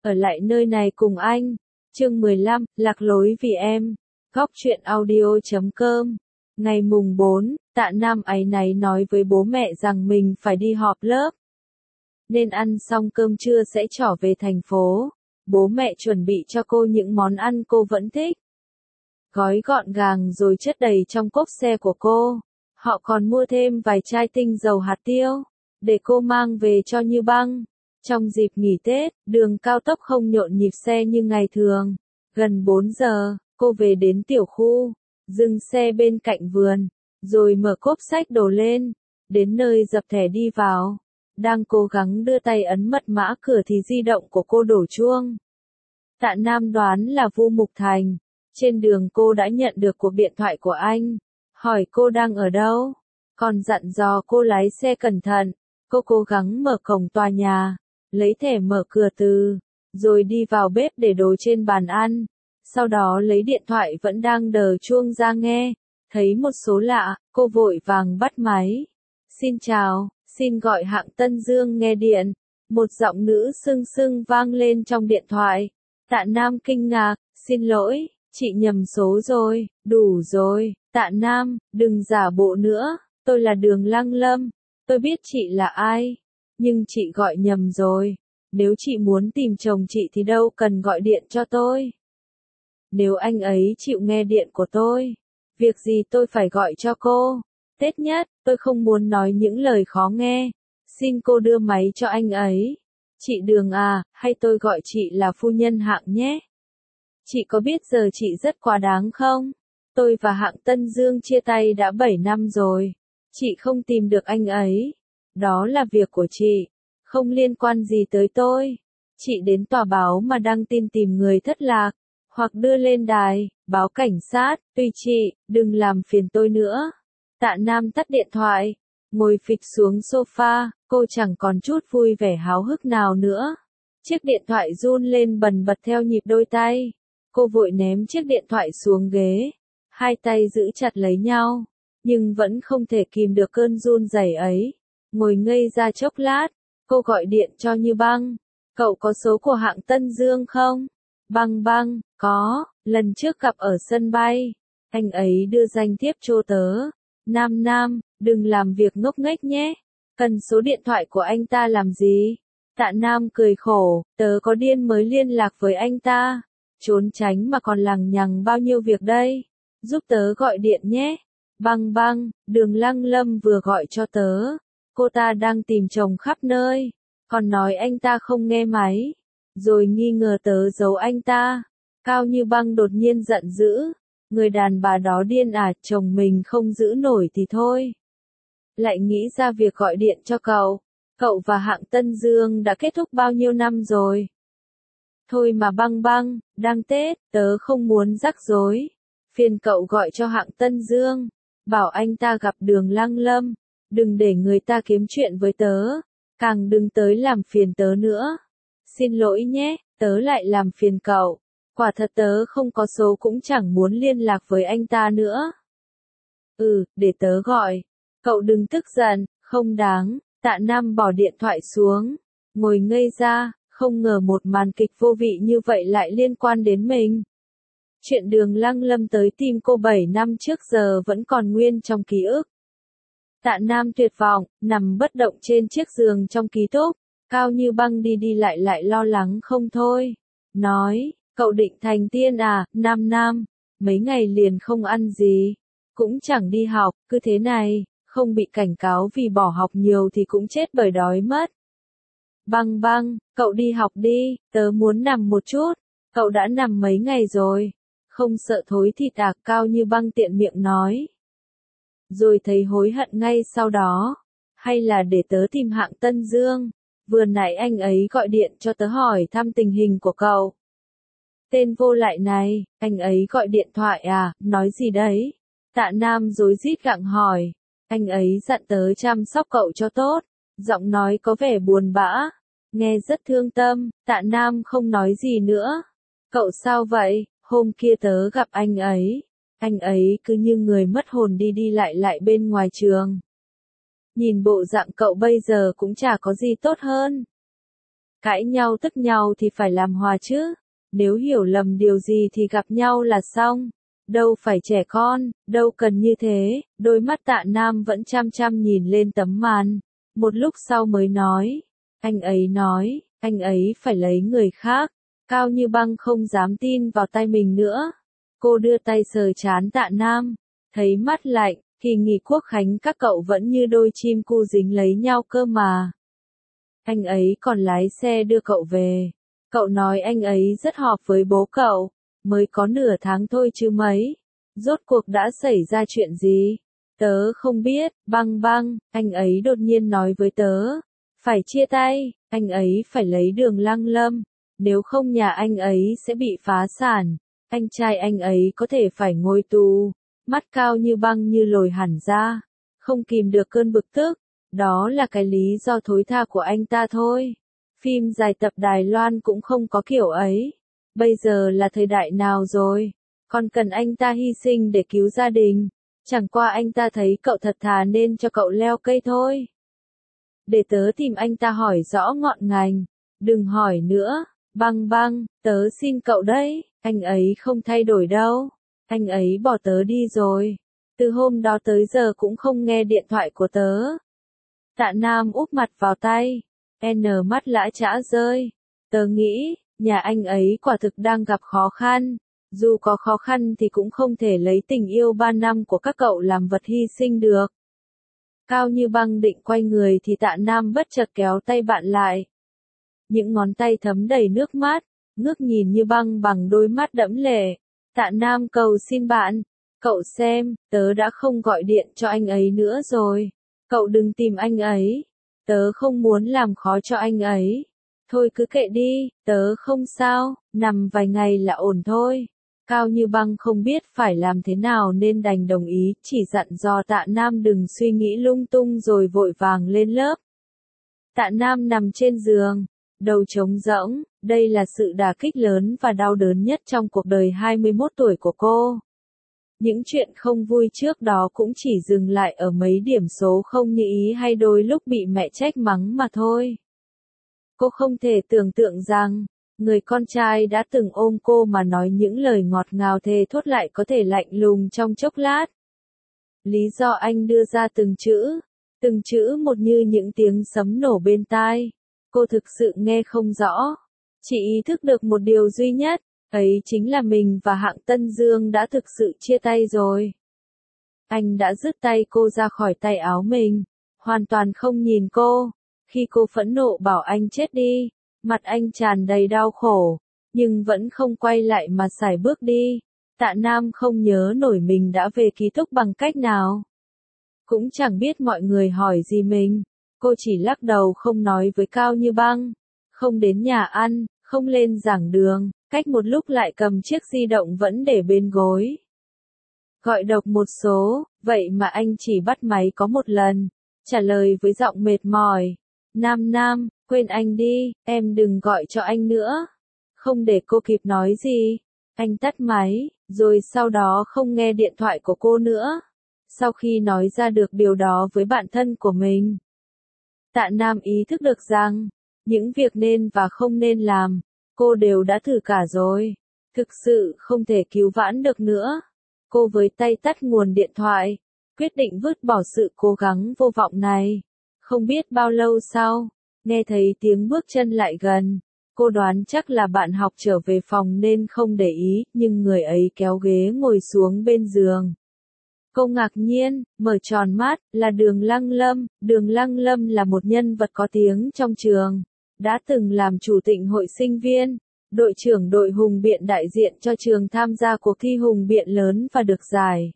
ở lại nơi này cùng anh. Chương 15, lạc lối vì em. Góc truyện audio.com. Ngày mùng 4, Tạ Nam áy náy nói với bố mẹ rằng mình phải đi họp lớp, nên ăn xong cơm trưa sẽ trở về thành phố. Bố mẹ chuẩn bị cho cô những món ăn cô vẫn thích, gói gọn gàng rồi chất đầy trong cốp xe của cô. Họ còn mua thêm vài chai tinh dầu hạt tiêu, để cô mang về cho Như Băng. Trong dịp nghỉ Tết, đường cao tốc không nhộn nhịp xe như ngày thường. Gần 4 giờ, cô về đến tiểu khu, dừng xe bên cạnh vườn, rồi mở cốp xách đồ lên, đến nơi dập thẻ đi vào. Đang cố gắng đưa tay ấn mật mã cửa thì di động của cô đổ chuông. Tạ Nam đoán là Vu Mục Thành. Trên đường cô đã nhận được cuộc điện thoại của anh, hỏi cô đang ở đâu, còn dặn dò cô lái xe cẩn thận. Cô cố gắng mở cổng tòa nhà, lấy thẻ mở cửa từ, rồi đi vào bếp để đồ trên bàn ăn. Sau đó lấy điện thoại vẫn đang đờ chuông ra nghe, thấy một số lạ, cô vội vàng bắt máy. Xin chào, xin gọi hãng Tân Dương nghe điện. Một giọng nữ sưng sưng vang lên trong điện thoại. Tạ Nam kinh ngạc, xin lỗi, chị nhầm số rồi, đủ rồi. Tạ Nam, đừng giả bộ nữa, tôi là Đường Lăng Lâm, tôi biết chị là ai, nhưng chị gọi nhầm rồi. Nếu chị muốn tìm chồng chị thì đâu cần gọi điện cho tôi. Nếu anh ấy chịu nghe điện của tôi, việc gì tôi phải gọi cho cô. Tết nhất, tôi không muốn nói những lời khó nghe, xin cô đưa máy cho anh ấy. Chị Đường à, hay tôi gọi chị là phu nhân Hạng nhé. Chị có biết giờ chị rất quá đáng không? Tôi và Hạng Tân Dương chia tay đã 7 năm rồi. Chị không tìm được anh ấy. Đó là việc của chị, không liên quan gì tới tôi. Chị đến tòa báo mà đăng tin tìm người thất lạc, hoặc đưa lên đài, báo cảnh sát, tùy chị, đừng làm phiền tôi nữa. Tạ Nam tắt điện thoại, ngồi phịch xuống sofa, cô chẳng còn chút vui vẻ háo hức nào nữa. Chiếc điện thoại run lên bần bật theo nhịp đôi tay. Cô vội ném chiếc điện thoại xuống ghế, hai tay giữ chặt lấy nhau, nhưng vẫn không thể kìm được cơn run rẩy ấy. Ngồi ngây ra chốc lát, cô gọi điện cho Như Băng. Cậu có số của hãng Tân Dương không? Băng băng, có, lần trước gặp ở sân bay. Anh ấy đưa danh thiếp cho tớ. Nam Nam, đừng làm việc ngốc nghếch nhé. Cần số điện thoại của anh ta làm gì? Tạ Nam cười khổ, tớ có điên mới liên lạc với anh ta. Trốn tránh mà còn lằng nhằng bao nhiêu việc đây. Giúp tớ gọi điện nhé. Băng băng, Đường Lăng Lâm vừa gọi cho tớ. Cô ta đang tìm chồng khắp nơi, còn nói anh ta không nghe máy, rồi nghi ngờ tớ giấu anh ta. Cao Như Băng đột nhiên giận dữ. Người đàn bà đó điên à, chồng mình không giữ nổi thì thôi, lại nghĩ ra việc gọi điện cho cậu. Cậu và hãng Tân Dương đã kết thúc bao nhiêu năm rồi? Thôi mà băng băng, đang Tết, tớ không muốn rắc rối. Phiền cậu gọi cho hãng Tân Dương, bảo anh ta gặp Đường Lăng Lâm, đừng để người ta kiếm chuyện với tớ, càng đừng tới làm phiền tớ nữa. Xin lỗi nhé, tớ lại làm phiền cậu. Quả thật tớ không có số cũng chẳng muốn liên lạc với anh ta nữa. Để tớ gọi. Cậu đừng tức giận, không đáng. Tạ Nam bỏ điện thoại xuống, ngồi ngây ra, không ngờ một màn kịch vô vị như vậy lại liên quan đến mình. Chuyện Đường Lăng Lâm tới tìm cô 7 năm trước giờ vẫn còn nguyên trong ký ức. Tạ Nam tuyệt vọng, nằm bất động trên chiếc giường trong ký túc. Cao Như Băng đi đi lại lo lắng không thôi. Nói, cậu định thành tiên à, Nam Nam, mấy ngày liền không ăn gì, cũng chẳng đi học, cứ thế này, không bị cảnh cáo vì bỏ học nhiều thì cũng chết bởi đói mất. Băng băng, cậu đi học đi, tớ muốn nằm một chút. Cậu đã nằm mấy ngày rồi, không sợ thối thịt à? Cao Như Băng tiện miệng nói. Rồi thấy hối hận ngay sau đó. Hay là để tớ tìm hãng Tân Dương, vừa nãy anh ấy gọi điện cho tớ hỏi thăm tình hình của cậu. Tên vô lại này, anh ấy gọi điện thoại à, nói gì đấy? Tạ Nam rối rít gặng hỏi. Anh ấy dặn tớ chăm sóc cậu cho tốt. Giọng nói có vẻ buồn bã, nghe rất thương tâm. Tạ Nam không nói gì nữa. Cậu sao vậy? Hôm kia tớ gặp anh ấy cứ như người mất hồn đi đi lại bên ngoài trường. Nhìn bộ dạng cậu bây giờ cũng chả có gì tốt hơn. Cãi nhau tức nhau thì phải làm hòa chứ. Nếu hiểu lầm điều gì thì gặp nhau là xong. Đâu phải trẻ con, đâu cần như thế. Đôi mắt Tạ Nam vẫn chăm chăm nhìn lên tấm màn. Một lúc sau mới nói. Anh ấy phải lấy người khác. Cao Như Băng không dám tin vào tay mình nữa. Cô đưa tay sờ trán Tạ Nam. Thấy mắt lạnh, kỳ nghỉ quốc khánh các cậu vẫn như đôi chim cu dính lấy nhau cơ mà. Anh ấy còn lái xe đưa cậu về. Cậu nói anh ấy rất hợp với bố cậu. Mới có nửa tháng thôi chứ mấy. Rốt cuộc đã xảy ra chuyện gì? Tớ không biết. Băng băng, anh ấy đột nhiên nói với tớ. Phải chia tay, anh ấy phải lấy Đường Lăng Lâm. Nếu không nhà anh ấy sẽ bị phá sản. Anh trai anh ấy có thể phải ngồi tù. Mắt Cao Như Băng như lồi hẳn ra. Không kìm được cơn bực tức. Đó là cái lý do thối tha của anh ta thôi. Phim dài tập Đài Loan cũng không có kiểu ấy. Bây giờ là thời đại nào rồi? Còn cần anh ta hy sinh để cứu gia đình. Chẳng qua anh ta thấy cậu thật thà nên cho cậu leo cây thôi. Để tớ tìm anh ta hỏi rõ ngọn ngành. Đừng hỏi nữa. Băng băng, tớ xin cậu đấy. Anh ấy không thay đổi đâu. Anh ấy bỏ tớ đi rồi. Từ hôm đó tới giờ cũng không nghe điện thoại của tớ. Tạ Nam úp mặt vào tay. Mắt lã chã rơi. Tớ nghĩ, nhà anh ấy quả thực đang gặp khó khăn. Dù có khó khăn thì cũng không thể lấy tình yêu 3 năm của các cậu làm vật hy sinh được. Cao Như Băng định quay người thì Tạ Nam bất chợt kéo tay bạn lại. Những ngón tay thấm đầy nước mắt, ngước nhìn Như Băng bằng đôi mắt đẫm lệ. Tạ Nam cầu xin bạn, cậu xem, tớ đã không gọi điện cho anh ấy nữa rồi. Cậu đừng tìm anh ấy. Tớ không muốn làm khó cho anh ấy. Thôi cứ kệ đi, tớ không sao, nằm vài ngày là ổn thôi. Cao Như Băng không biết phải làm thế nào nên đành đồng ý, chỉ dặn dò Tạ Nam đừng suy nghĩ lung tung rồi vội vàng lên lớp. Tạ Nam nằm trên giường, đầu trống rỗng, đây là sự đả kích lớn và đau đớn nhất trong cuộc đời 21 tuổi của cô. Những chuyện không vui trước đó cũng chỉ dừng lại ở mấy điểm số không như ý hay đôi lúc bị mẹ trách mắng mà thôi. Cô không thể tưởng tượng rằng, người con trai đã từng ôm cô mà nói những lời ngọt ngào thề thốt lại có thể lạnh lùng trong chốc lát. Lý do anh đưa ra từng chữ một như những tiếng sấm nổ bên tai. Cô thực sự nghe không rõ. Chỉ ý thức được một điều duy nhất, ấy chính là mình và Hạng Tân Dương đã thực sự chia tay rồi. Anh đã dứt tay cô ra khỏi tay áo mình, hoàn toàn không nhìn cô. Khi cô phẫn nộ bảo anh chết đi, mặt anh tràn đầy đau khổ, nhưng vẫn không quay lại mà sải bước đi. Tạ Nam không nhớ nổi mình đã về ký túc bằng cách nào. Cũng chẳng biết mọi người hỏi gì mình. Cô chỉ lắc đầu không nói với Cao Như Băng, không đến nhà ăn, không lên giảng đường, cách một lúc lại cầm chiếc di động vẫn để bên gối. Gọi độc một số, vậy mà anh chỉ bắt máy có một lần, trả lời với giọng mệt mỏi. Nam, quên anh đi, em đừng gọi cho anh nữa. Không để cô kịp nói gì, anh tắt máy, rồi sau đó không nghe điện thoại của cô nữa. Sau khi nói ra được điều đó với bạn thân của mình, Tạ Nam ý thức được rằng, những việc nên và không nên làm, cô đều đã thử cả rồi. Thực sự không thể cứu vãn được nữa. Cô với tay tắt nguồn điện thoại, quyết định vứt bỏ sự cố gắng vô vọng này. Không biết bao lâu sau, nghe thấy tiếng bước chân lại gần. Cô đoán chắc là bạn học trở về phòng nên không để ý, nhưng người ấy kéo ghế ngồi xuống bên giường. Cô ngạc nhiên, mở tròn mắt, là Đường Lăng Lâm. Đường Lăng Lâm là một nhân vật có tiếng trong trường. Đã từng làm chủ tịch hội sinh viên, đội trưởng đội hùng biện đại diện cho trường tham gia cuộc thi hùng biện lớn và được giải.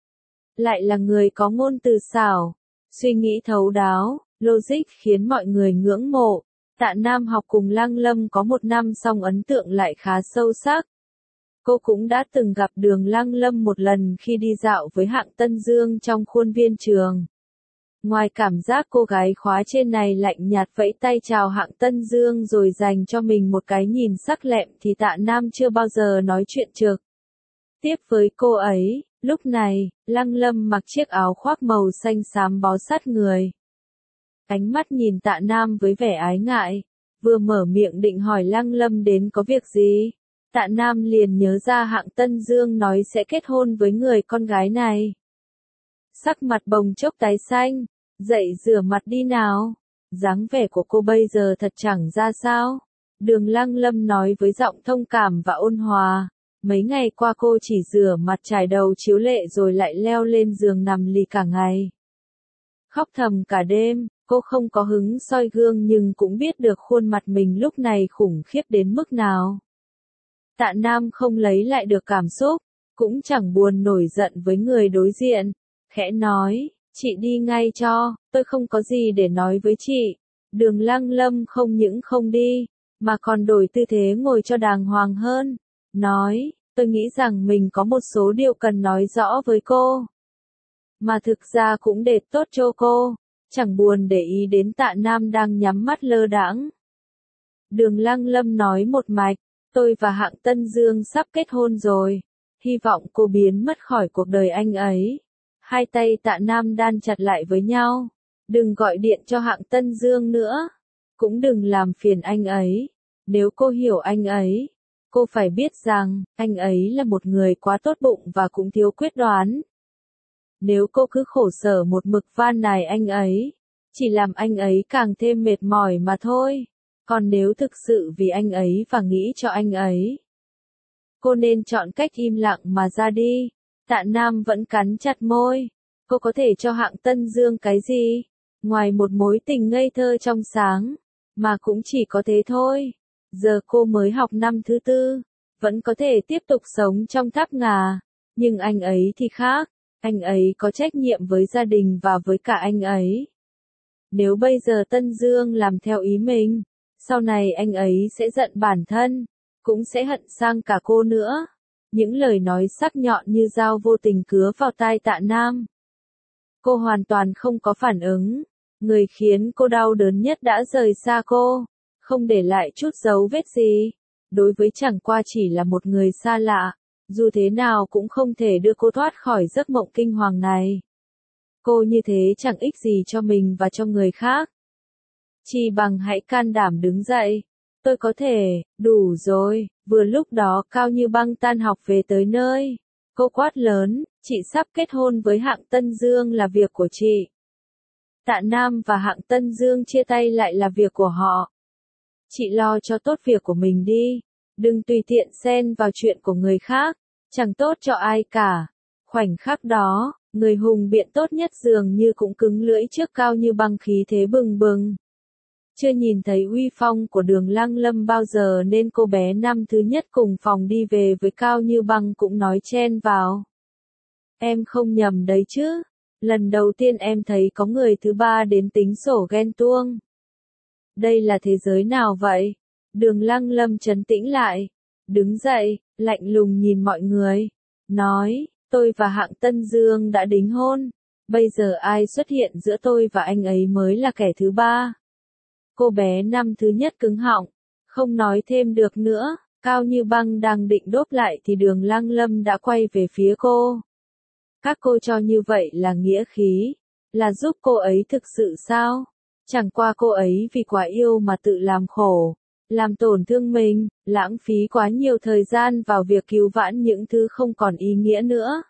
Lại là người có ngôn từ xảo, suy nghĩ thấu đáo, logic khiến mọi người ngưỡng mộ. Tạ Nam học cùng Lăng Lâm có một năm song ấn tượng lại khá sâu sắc. Cô cũng đã từng gặp Đường Lăng Lâm một lần khi đi dạo với Hạng Tân Dương trong khuôn viên trường. Ngoài cảm giác cô gái khóa trên này lạnh nhạt vẫy tay chào Hạng Tân Dương rồi dành cho mình một cái nhìn sắc lẹm thì Tạ Nam chưa bao giờ nói chuyện trực tiếp với cô ấy. Lúc này, Lăng Lâm mặc chiếc áo khoác màu xanh xám bó sát người. Ánh mắt nhìn Tạ Nam với vẻ ái ngại. Vừa mở miệng định hỏi Lăng Lâm đến có việc gì, Tạ Nam liền nhớ ra Hạng Tân Dương nói sẽ kết hôn với người con gái này. Sắc mặt bồng chốc tái xanh, dậy rửa mặt đi nào. Dáng vẻ của cô bây giờ thật chẳng ra sao. Đường Lăng Lâm nói với giọng thông cảm và ôn hòa. Mấy ngày qua cô chỉ rửa mặt chải đầu chiếu lệ rồi lại leo lên giường nằm lì cả ngày. Khóc thầm cả đêm, cô không có hứng soi gương nhưng cũng biết được khuôn mặt mình lúc này khủng khiếp đến mức nào. Tạ Nam không lấy lại được cảm xúc, cũng chẳng buồn nổi giận với người đối diện, khẽ nói, chị đi ngay cho, tôi không có gì để nói với chị. Đường Lăng Lâm không những không đi, mà còn đổi tư thế ngồi cho đàng hoàng hơn, nói, tôi nghĩ rằng mình có một số điều cần nói rõ với cô. Mà thực ra cũng để tốt cho cô, chẳng buồn để ý đến Tạ Nam đang nhắm mắt lơ đãng. Đường Lăng Lâm nói một mạch, tôi và Hạng Tân Dương sắp kết hôn rồi, hy vọng cô biến mất khỏi cuộc đời anh ấy. Hai tay Tạ Nam đan chặt lại với nhau, đừng gọi điện cho Hạng Tân Dương nữa, cũng đừng làm phiền anh ấy. Nếu cô hiểu anh ấy, cô phải biết rằng, anh ấy là một người quá tốt bụng và cũng thiếu quyết đoán. Nếu cô cứ khổ sở một mực van nài anh ấy, chỉ làm anh ấy càng thêm mệt mỏi mà thôi. Còn nếu thực sự vì anh ấy và nghĩ cho anh ấy, cô nên chọn cách im lặng mà ra đi. Tạ Nam vẫn cắn chặt môi. Cô có thể cho Hạng Tân Dương cái gì? Ngoài một mối tình ngây thơ trong sáng, mà cũng chỉ có thế thôi. Giờ cô mới học năm thứ 4, vẫn có thể tiếp tục sống trong tháp ngà. Nhưng anh ấy thì khác, anh ấy có trách nhiệm với gia đình và với cả anh ấy. Nếu bây giờ Tân Dương làm theo ý mình, sau này anh ấy sẽ giận bản thân, cũng sẽ hận sang cả cô nữa. Những lời nói sắc nhọn như dao vô tình cứa vào tai Tạ Nam. Cô hoàn toàn không có phản ứng. Người khiến cô đau đớn nhất đã rời xa cô, không để lại chút dấu vết gì. Đối với chẳng qua chỉ là một người xa lạ, dù thế nào cũng không thể đưa cô thoát khỏi giấc mộng kinh hoàng này. Cô như thế chẳng ích gì cho mình và cho người khác. Chỉ bằng hãy can đảm đứng dậy. Tôi có thể, đủ rồi. Vừa lúc đó Cao Như Băng tan học về tới nơi. Cô quát lớn, chị sắp kết hôn với Hạng Tân Dương là việc của chị. Tạ Nam và Hạng Tân Dương chia tay lại là việc của họ. Chị lo cho tốt việc của mình đi. Đừng tùy tiện xen vào chuyện của người khác. Chẳng tốt cho ai cả. Khoảnh khắc đó, người hùng biện tốt nhất dường như cũng cứng lưỡi trước Cao Như Băng khí thế bừng bừng. Chưa nhìn thấy uy phong của Đường Lăng Lâm bao giờ nên cô bé năm thứ nhất cùng phòng đi về với Cao Như Băng cũng nói chen vào. Em không nhầm đấy chứ. Lần đầu tiên em thấy có người thứ ba đến tính sổ ghen tuông. Đây là thế giới nào vậy? Đường Lăng Lâm trấn tĩnh lại. Đứng dậy, lạnh lùng nhìn mọi người. Nói, tôi và Hạng Tân Dương đã đính hôn. Bây giờ ai xuất hiện giữa tôi và anh ấy mới là kẻ thứ ba. Cô bé năm thứ nhất cứng họng, không nói thêm được nữa. Cao Như Băng đang định đốp lại thì Đường Lăng Lâm đã quay về phía cô. Các cô cho như vậy là nghĩa khí, là giúp cô ấy thực sự sao? Chẳng qua cô ấy vì quá yêu mà tự làm khổ, làm tổn thương mình, lãng phí quá nhiều thời gian vào việc cứu vãn những thứ không còn ý nghĩa nữa.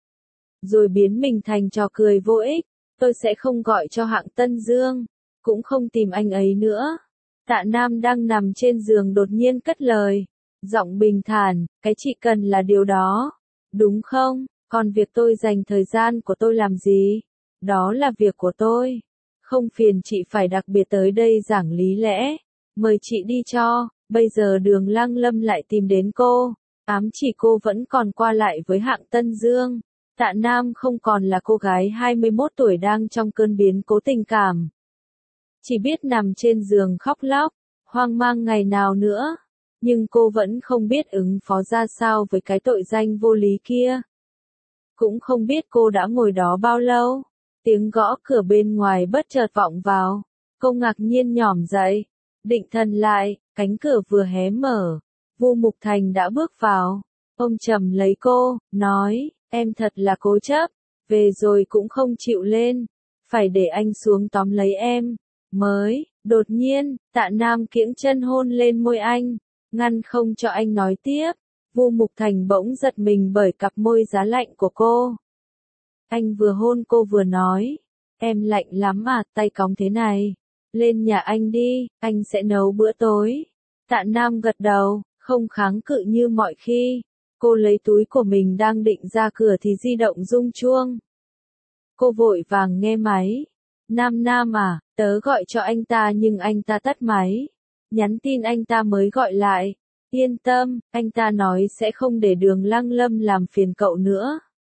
Rồi biến mình thành trò cười vô ích. Tôi sẽ không gọi cho Hạng Tân Dương, cũng không tìm anh ấy nữa. Tạ Nam đang nằm trên giường đột nhiên cất lời, giọng bình thản, cái chị cần là điều đó, đúng không? Còn việc tôi dành thời gian của tôi làm gì? Đó là việc của tôi. Không phiền chị phải đặc biệt tới đây giảng lý lẽ. Mời chị đi cho. Bây giờ Đường Lăng Lâm lại tìm đến cô. Ám chỉ cô vẫn còn qua lại với Hạng Tân Dương. Tạ Nam không còn là cô gái 21 tuổi đang trong cơn biến cố tình cảm. Chỉ biết nằm trên giường khóc lóc, hoang mang ngày nào nữa. Nhưng cô vẫn không biết ứng phó ra sao với cái tội danh vô lý kia. Cũng không biết cô đã ngồi đó bao lâu. Tiếng gõ cửa bên ngoài bất chợt vọng vào. Cô ngạc nhiên nhỏm dậy. Định thần lại, cánh cửa vừa hé mở. Vu Mục Thành đã bước vào. Ông trầm lấy cô, nói, em thật là cố chấp. Về rồi cũng không chịu lên. Phải để anh xuống tóm lấy em. mới, đột nhiên, Tạ Nam kiễng chân hôn lên môi anh, ngăn không cho anh nói tiếp. Vu Mục Thành bỗng giật mình bởi cặp môi giá lạnh của cô. Anh vừa hôn cô vừa nói, em lạnh lắm à, tay cóng thế này. Lên nhà anh đi, anh sẽ nấu bữa tối. Tạ Nam gật đầu, không kháng cự như mọi khi. Cô lấy túi của mình đang định ra cửa thì di động rung chuông. Cô vội vàng nghe máy. Nam à, tớ gọi cho anh ta nhưng anh ta tắt máy. Nhắn tin anh ta mới gọi lại. Yên tâm, anh ta nói sẽ không để Đường Lăng Lâm làm phiền cậu nữa.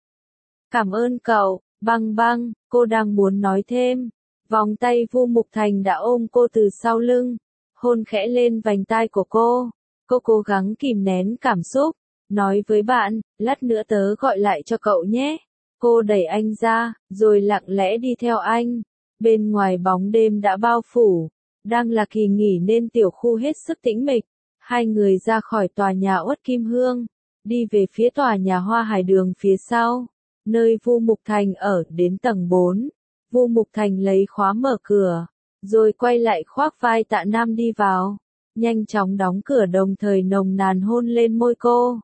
Cảm ơn cậu, băng, cô đang muốn nói thêm. Vòng tay Vu Mục Thành đã ôm cô từ sau lưng, hôn khẽ lên vành tai của cô. Cô cố gắng kìm nén cảm xúc, nói với bạn, lát nữa tớ gọi lại cho cậu nhé. Cô đẩy anh ra, rồi lặng lẽ đi theo anh. Bên ngoài bóng đêm đã bao phủ, đang là kỳ nghỉ nên tiểu khu hết sức tĩnh mịch. Hai người ra khỏi tòa nhà Uất Kim Hương, đi về phía tòa nhà Hoa Hải Đường phía sau, nơi Vu Mục Thành ở. Đến tầng 4, Vu Mục Thành lấy khóa mở cửa, rồi quay lại khoác vai Tạ Nam đi vào, nhanh chóng đóng cửa đồng thời nồng nàn hôn lên môi cô.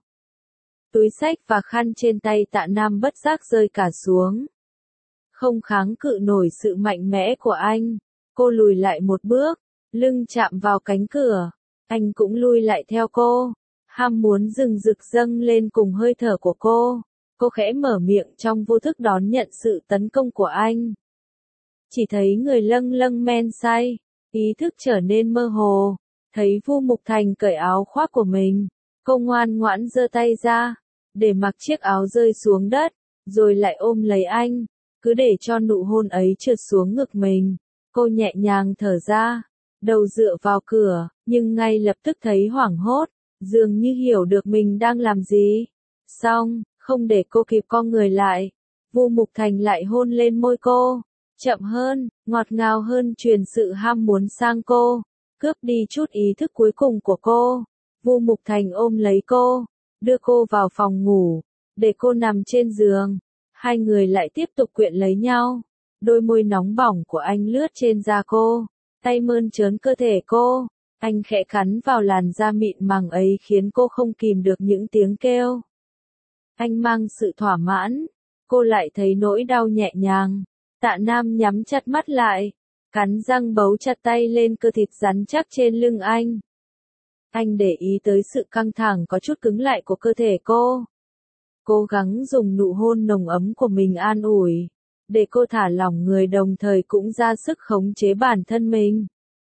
Túi xách và khăn trên tay Tạ Nam bất giác rơi cả xuống. Không kháng cự nổi sự mạnh mẽ của anh, cô lùi lại một bước, lưng chạm vào cánh cửa. Anh cũng lui lại theo cô, ham muốn rừng rực dâng lên cùng hơi thở của cô. Cô khẽ mở miệng trong vô thức đón nhận sự tấn công của anh. Chỉ thấy người lâng lâng men say, ý thức trở nên mơ hồ. Thấy Vu Mục Thành cởi áo khoác của mình, cô ngoan ngoãn giơ tay ra, để mặc chiếc áo rơi xuống đất, rồi lại ôm lấy anh, cứ để cho nụ hôn ấy trượt xuống ngực mình. Cô nhẹ nhàng thở ra, đầu dựa vào cửa, nhưng ngay lập tức thấy hoảng hốt, dường như hiểu được mình đang làm gì. Xong, không để cô kịp co người lại, Vu Mục Thành lại hôn lên môi cô, chậm hơn, ngọt ngào hơn, truyền sự ham muốn sang cô, cướp đi chút ý thức cuối cùng của cô. Vu Mục Thành ôm lấy cô, đưa cô vào phòng ngủ, để cô nằm trên giường. Hai người lại tiếp tục quyện lấy nhau. Đôi môi nóng bỏng của anh lướt trên da cô, tay mơn trớn cơ thể cô. Anh khẽ cắn vào làn da mịn màng ấy khiến cô không kìm được những tiếng kêu. Anh mang sự thỏa mãn, cô lại thấy nỗi đau nhẹ nhàng. Tạ Nam nhắm chặt mắt lại, cắn răng bấu chặt tay lên cơ thịt rắn chắc trên lưng anh. Anh để ý tới sự căng thẳng có chút cứng lại của cơ thể cô. Cố gắng dùng nụ hôn nồng ấm của mình an ủi, để cô thả lỏng người đồng thời cũng ra sức khống chế bản thân mình.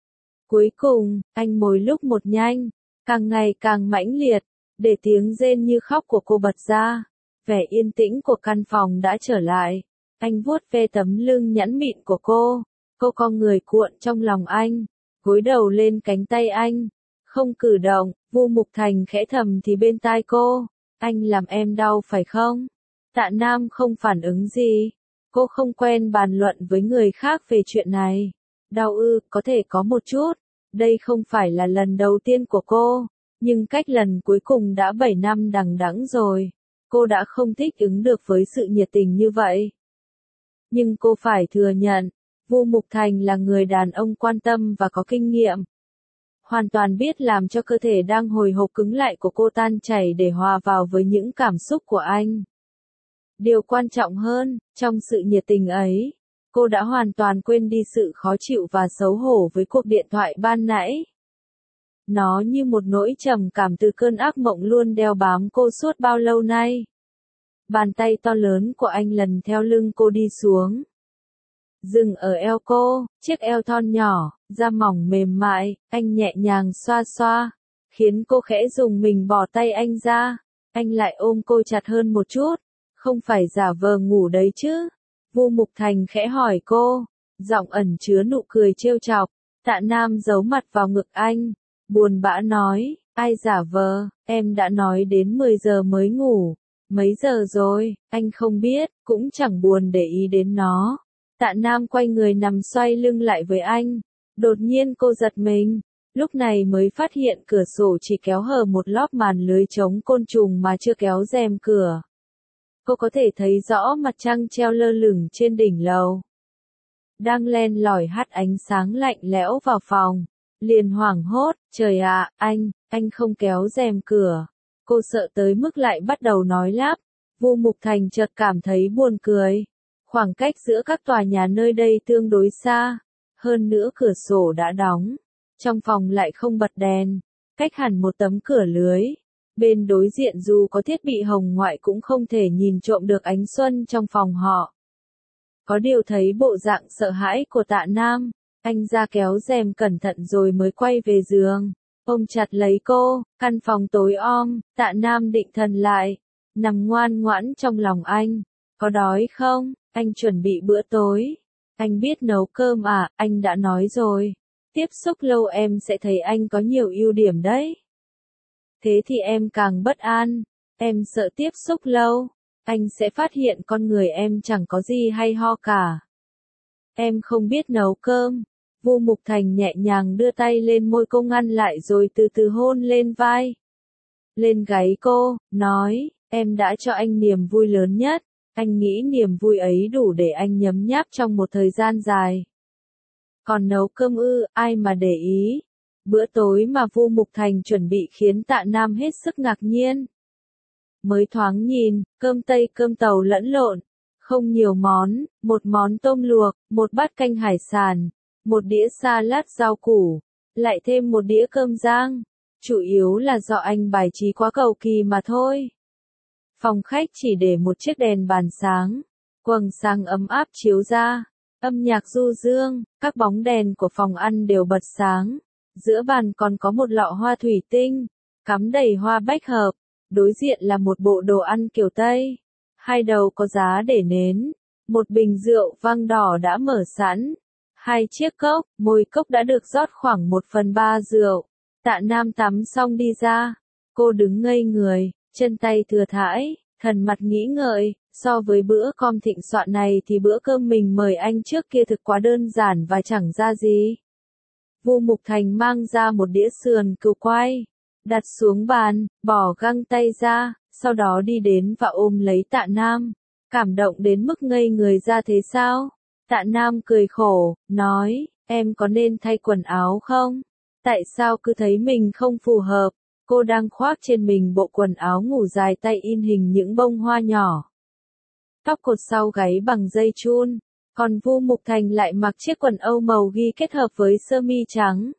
Cuối cùng, anh mồi lúc một nhanh, càng ngày càng mãnh liệt, để tiếng rên như khóc của cô bật ra. Vẻ yên tĩnh của căn phòng đã trở lại. Anh vuốt ve tấm lưng nhẵn mịn của cô cong người cuộn trong lòng anh, gối đầu lên cánh tay anh, không cử động. Vu Mục Thành khẽ thầm thì bên tai cô, anh làm em đau phải không? Tạ Nam không phản ứng gì, cô không quen bàn luận với người khác về chuyện này. Đau ư, có thể có một chút, đây không phải là lần đầu tiên của cô, nhưng cách lần cuối cùng đã 7 năm đằng đẵng rồi, cô đã không thích ứng được với sự nhiệt tình như vậy. Nhưng cô phải thừa nhận, Vu Mục Thành là người đàn ông quan tâm và có kinh nghiệm. Hoàn toàn biết làm cho cơ thể đang hồi hộp cứng lại của cô tan chảy để hòa vào với những cảm xúc của anh. Điều quan trọng hơn, trong sự nhiệt tình ấy, cô đã hoàn toàn quên đi sự khó chịu và xấu hổ với cuộc điện thoại ban nãy. Nó như một nỗi trầm cảm từ cơn ác mộng luôn đeo bám cô suốt bao lâu nay. Bàn tay to lớn của anh lần theo lưng cô đi xuống, dừng ở eo cô, chiếc eo thon nhỏ, da mỏng mềm mại. Anh nhẹ nhàng xoa xoa, khiến cô khẽ dùng mình bỏ tay anh ra. Anh lại ôm cô chặt hơn một chút, không phải giả vờ ngủ đấy chứ? Vu Mục Thành khẽ hỏi cô, giọng ẩn chứa nụ cười trêu chọc. Tạ Nam giấu mặt vào ngực anh, buồn bã nói, ai giả vờ, em đã nói đến 10 giờ mới ngủ. Mấy giờ rồi, anh không biết, cũng chẳng buồn để ý đến nó. Tạ Nam quay người nằm xoay lưng lại với anh. Đột nhiên cô giật mình, lúc này mới phát hiện cửa sổ chỉ kéo hở một lớp màn lưới chống côn trùng mà chưa kéo rèm cửa. Cô có thể thấy rõ mặt trăng treo lơ lửng trên đỉnh lầu. đang len lỏi hắt ánh sáng lạnh lẽo vào phòng. Liền hoảng hốt, trời ạ, anh không kéo rèm cửa. Cô sợ tới mức lại bắt đầu nói lắp. Vu Mục Thành chợt cảm thấy buồn cười. Khoảng cách giữa các tòa nhà nơi đây tương đối xa. Hơn nữa cửa sổ đã đóng. Trong phòng lại không bật đèn. Cách hẳn một tấm cửa lưới. Bên đối diện dù có thiết bị hồng ngoại cũng không thể nhìn trộm được ánh xuân trong phòng họ. Có điều thấy bộ dạng sợ hãi của Tạ Nam, anh ra kéo rèm cẩn thận rồi mới quay về giường. Ôm chặt lấy cô, căn phòng tối om, Tạ Nam định thần lại, nằm ngoan ngoãn trong lòng anh. Có đói không? Anh chuẩn bị bữa tối. Anh biết nấu cơm à? Anh đã nói rồi. Tiếp xúc lâu em sẽ thấy anh có nhiều ưu điểm đấy. Thế thì em càng bất an. Em sợ tiếp xúc lâu, anh sẽ phát hiện con người em chẳng có gì hay ho cả. Em không biết nấu cơm. Vu Mục Thành nhẹ nhàng đưa tay lên môi cô ngăn lại rồi từ từ hôn lên vai. Lên gáy cô, nói, em đã cho anh niềm vui lớn nhất. Anh nghĩ niềm vui ấy đủ để anh nhấm nháp trong một thời gian dài. Còn nấu cơm ư, ai mà để ý. Bữa tối mà Vu Mục Thành chuẩn bị khiến Tạ Nam hết sức ngạc nhiên. Mới thoáng nhìn, cơm tây cơm tàu lẫn lộn, không nhiều món, một món tôm luộc, một bát canh hải sản, một đĩa salad rau củ, lại thêm một đĩa cơm rang. Chủ yếu là do anh bài trí quá cầu kỳ mà thôi. Phòng khách chỉ để một chiếc đèn bàn sáng, quầng sáng ấm áp chiếu ra, âm nhạc du dương, các bóng đèn của phòng ăn đều bật sáng. Giữa bàn còn có một lọ hoa thủy tinh, cắm đầy hoa bách hợp. Đối diện là một bộ đồ ăn kiểu Tây. Hai đầu có giá để nến. Một bình rượu vang đỏ đã mở sẵn. Hai chiếc cốc, mỗi cốc đã được rót khoảng 1/3 rượu. Tạ Nam tắm xong đi ra. Cô đứng ngây người, chân tay thừa thãi, thần mặt nghĩ ngợi. So với bữa com thịnh soạn này thì bữa cơm mình mời anh trước kia thực quá đơn giản và chẳng ra gì. Vu Mục Thành mang ra một đĩa sườn cừu quay. Đặt xuống bàn, bỏ găng tay ra, sau đó đi đến và ôm lấy Tạ Nam. Cảm động đến mức ngây người ra thế sao? Tạ Nam cười khổ, nói, em có nên thay quần áo không? Tại sao cứ thấy mình không phù hợp? Cô đang khoác trên mình bộ quần áo ngủ dài tay in hình những bông hoa nhỏ. Tóc cột sau gáy bằng dây chun, còn Vu Mục Thành lại mặc chiếc quần âu màu ghi kết hợp với sơ mi trắng.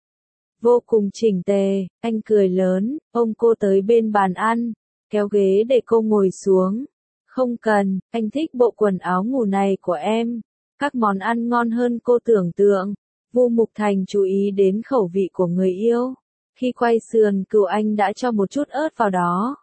Vô cùng chỉnh tề, anh cười lớn, ôm cô tới bên bàn ăn, kéo ghế để cô ngồi xuống. Không cần, anh thích bộ quần áo ngủ này của em. Các món ăn ngon hơn cô tưởng tượng. Vu Mục Thành chú ý đến khẩu vị của người yêu. Khi quay sườn cừu anh đã cho một chút ớt vào đó.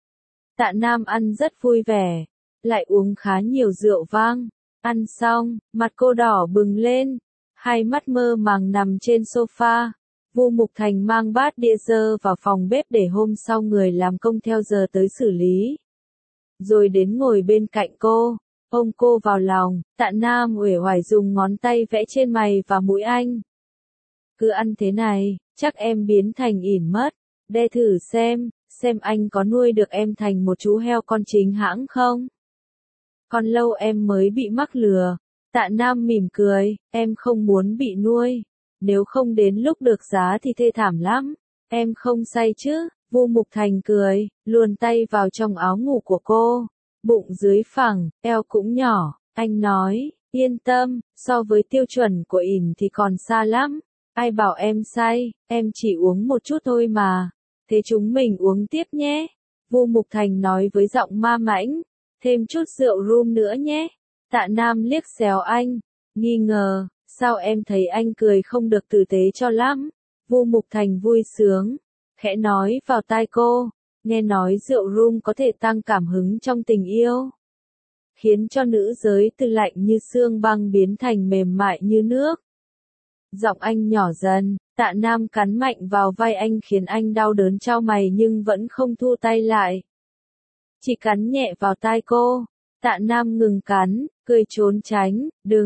Tạ Nam ăn rất vui vẻ, lại uống khá nhiều rượu vang. Ăn xong, mặt cô đỏ bừng lên, hai mắt mơ màng nằm trên sofa. Vu Mục Thành mang bát đĩa dơ vào phòng bếp để hôm sau người làm công theo giờ tới xử lý. Rồi đến ngồi bên cạnh cô, ôm cô vào lòng. Tạ Nam uể oải dùng ngón tay vẽ trên mày và mũi anh. Cứ ăn thế này, chắc em biến thành ỉn mất. Đe thử xem anh có nuôi được em thành một chú heo con chính hãng không? Còn lâu em mới bị mắc lừa. Tạ Nam mỉm cười, em không muốn bị nuôi. Nếu không đến lúc được giá thì thê thảm lắm. Em không say chứ? Vu Mục Thành cười, luồn tay vào trong áo ngủ của cô. Bụng dưới phẳng, eo cũng nhỏ. Anh nói, yên tâm, so với tiêu chuẩn của ỉn thì còn xa lắm. Ai bảo em say, em chỉ uống một chút thôi mà. Thế chúng mình uống tiếp nhé. Vu Mục Thành nói với giọng ma mãnh. Thêm chút rượu rum nữa nhé. Tạ Nam liếc xéo anh, nghi ngờ, sao em thấy anh cười không được tử tế cho lắm. Vu Mục Thành vui sướng, khẽ nói vào tai cô, nghe nói rượu rum có thể tăng cảm hứng trong tình yêu. Khiến cho nữ giới từ lạnh như xương băng biến thành mềm mại như nước. Giọng anh nhỏ dần, Tạ Nam cắn mạnh vào vai anh khiến anh đau đớn chau mày nhưng vẫn không thu tay lại. Chỉ cắn nhẹ vào tai cô. Tạ Nam ngừng cắn, cười trốn tránh,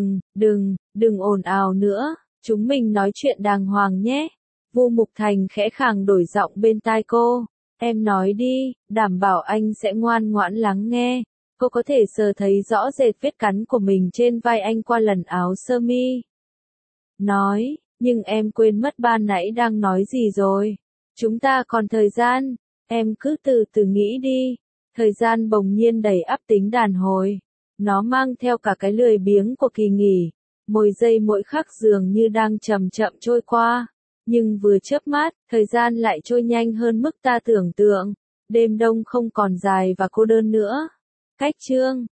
đừng ồn ào nữa, chúng mình nói chuyện đàng hoàng nhé. Vu Mục Thành khẽ khàng đổi giọng bên tai cô, em nói đi, đảm bảo anh sẽ ngoan ngoãn lắng nghe. Cô có thể sờ thấy rõ rệt vết cắn của mình trên vai anh qua lần áo sơ mi. Nói, nhưng em quên mất ban nãy đang nói gì rồi. Chúng ta còn thời gian, em cứ từ từ nghĩ đi. Thời gian bỗng nhiên đầy ắp tính đàn hồi. Nó mang theo cả cái lười biếng của kỳ nghỉ. Mỗi giây mỗi khắc dường như đang chậm chậm trôi qua. Nhưng vừa chớp mắt, thời gian lại trôi nhanh hơn mức ta tưởng tượng. Đêm đông không còn dài và cô đơn nữa. Cách chương